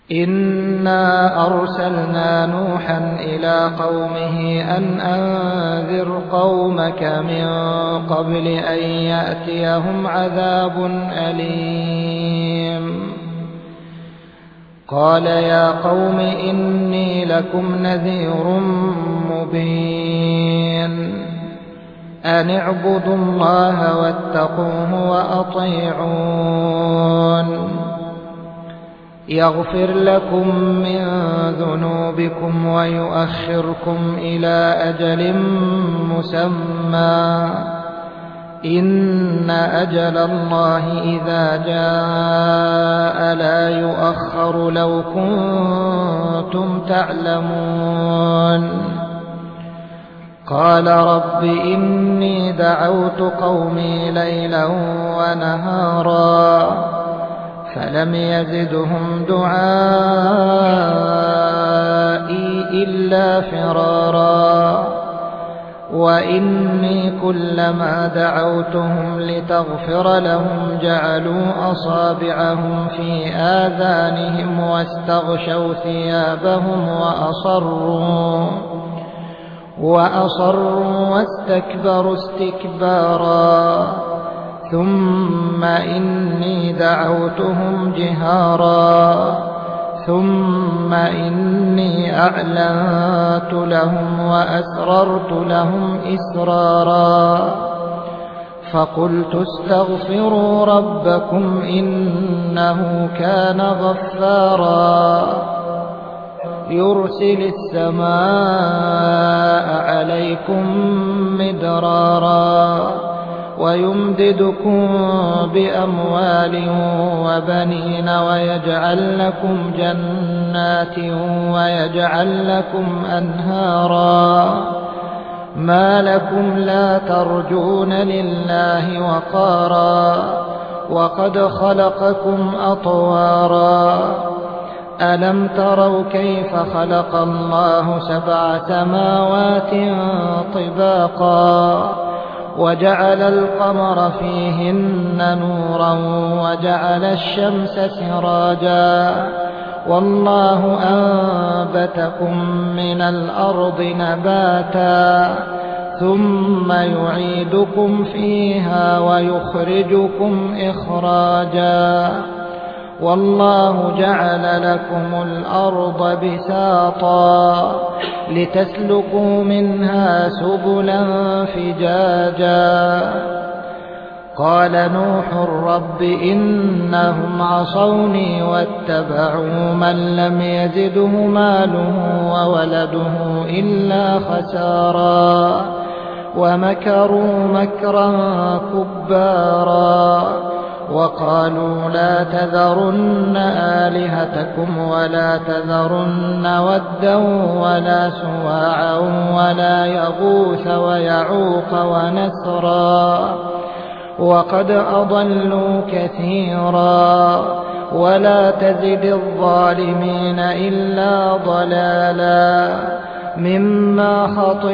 إنا أرسلنا نوحا إلى قومه أن أنذر قومك من قبل أن يأتيهم عذاب أليم. قال يا قوم إني لكم نذير مبين أن اعبدوا الله واتقوه وأطيعون يغفر لكم من ذنوبكم ويؤخركم إلى أجل مسمى إن أجل الله إذا جاء لا يؤخر لو كنتم تعلمون. قال رب إني دعوت قومي ليلا ونهارا فلم يزدهم دعائي إلا فرارا وإني كلما دعوتهم لتغفر لهم جعلوا أصابعهم في آذانهم واستغشوا ثيابهم وأصروا واستكبروا استكبارا ثم إني دعوتهم جهارا ثم إني أعلنت لهم وأسررت لهم إسرارا فقلت استغفروا ربكم إنه كان غفارا يرسل السماء عليكم مدرارا ويمددكم بأموال وبنين ويجعل لكم جنات ويجعل لكم أنهارا ما لكم لا ترجون لله وقارا وقد خلقكم أطوارا ألم تروا كيف خلق الله 7 سماوات طباقا وجعل القمر فيهن نورا وجعل الشمس سراجا والله أنبتكم من الأرض نباتا ثم يعيدكم فيها ويخرجكم إخراجا والله جعل لكم الأرض بساطا لتسلكوا منها سبلا فجاجا قال نوح رب إنهم عصوني واتبعوا من لم يزده ماله وولده إلا خسارا ومكروا مكرا كبارا وقالوا لا تذرن آلهتكم ولا تذرن ودا ولا سواعا ولا يغوث ويعوق ونسرا وقد أضلوا كثيرا ولا تزد الظالمين إلا ضلالا مما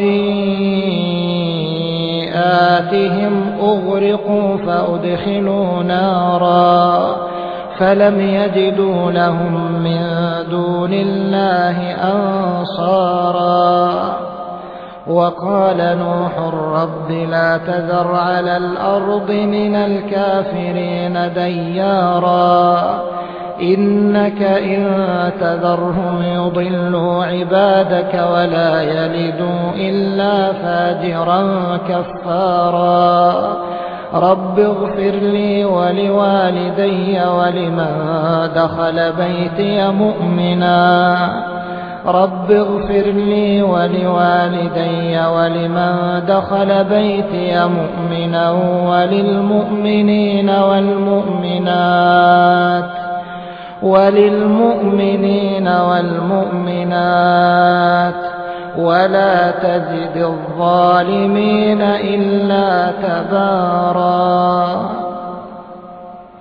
خطيئاتهم أغرقوا فأدخلوا نارا فلم يجدوا لهم من دون الله أنصارا وقال نوح رب لا تذر على الأرض من الكافرين ديارا إنك إن تذرهم يضلوا عبادك ولا يلدوا إلا فاجرا كفارا رب اغفر لي ولوالدي ولمن دخل بيتي مؤمنا رب اغفر لي ولوالدي ولمن دخل بيتي مؤمنا وللمؤمنين والمؤمنات ولا تزد الظالمين إلا تبارا.